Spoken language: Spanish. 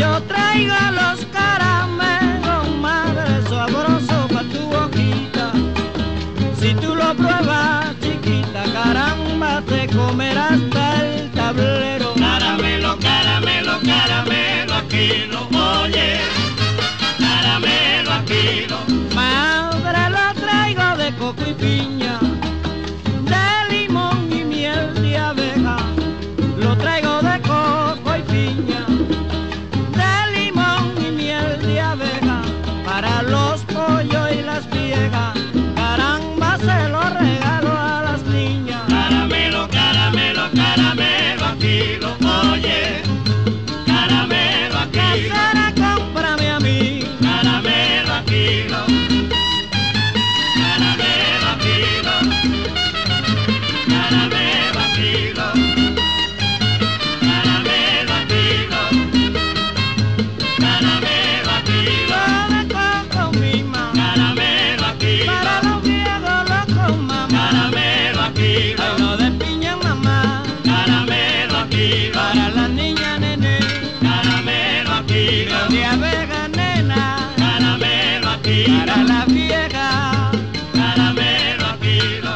Yo traigo los caramelos, madre, sabroso pa' tu boquita. Si tú lo pruebas, chiquita, caramba, te comerás hasta el tablero. Caramelo, caramelo, caramelo a kilo, oye, caramelo a kilo. Madre, lo traigo de coco y piña, de limón y miel de abeja. Lo traigo de coco y piña, de limón y miel de abeja, para los pollos y las viejas. Caramba, se lo regalo a las niñas. Caramelo, caramelo, caramelo a kilo, oye, caramelo a kilo. Casera, cómprame a mí. Caramelo a kilo, caramelo a kilo, caramelo a kilo, caramelo a kilo, caramelo a kilo, Lo de coco misma, caramelo a kilo, para los viejos locos, mamá. caramelo a kilo, Ay, lo de piña, mamá, caramelo a kilo, para las niñas, nene. caramelo a kilo, Lo de abeja, nena, caramelo a kilo, para las viejas. caramelo a kilo.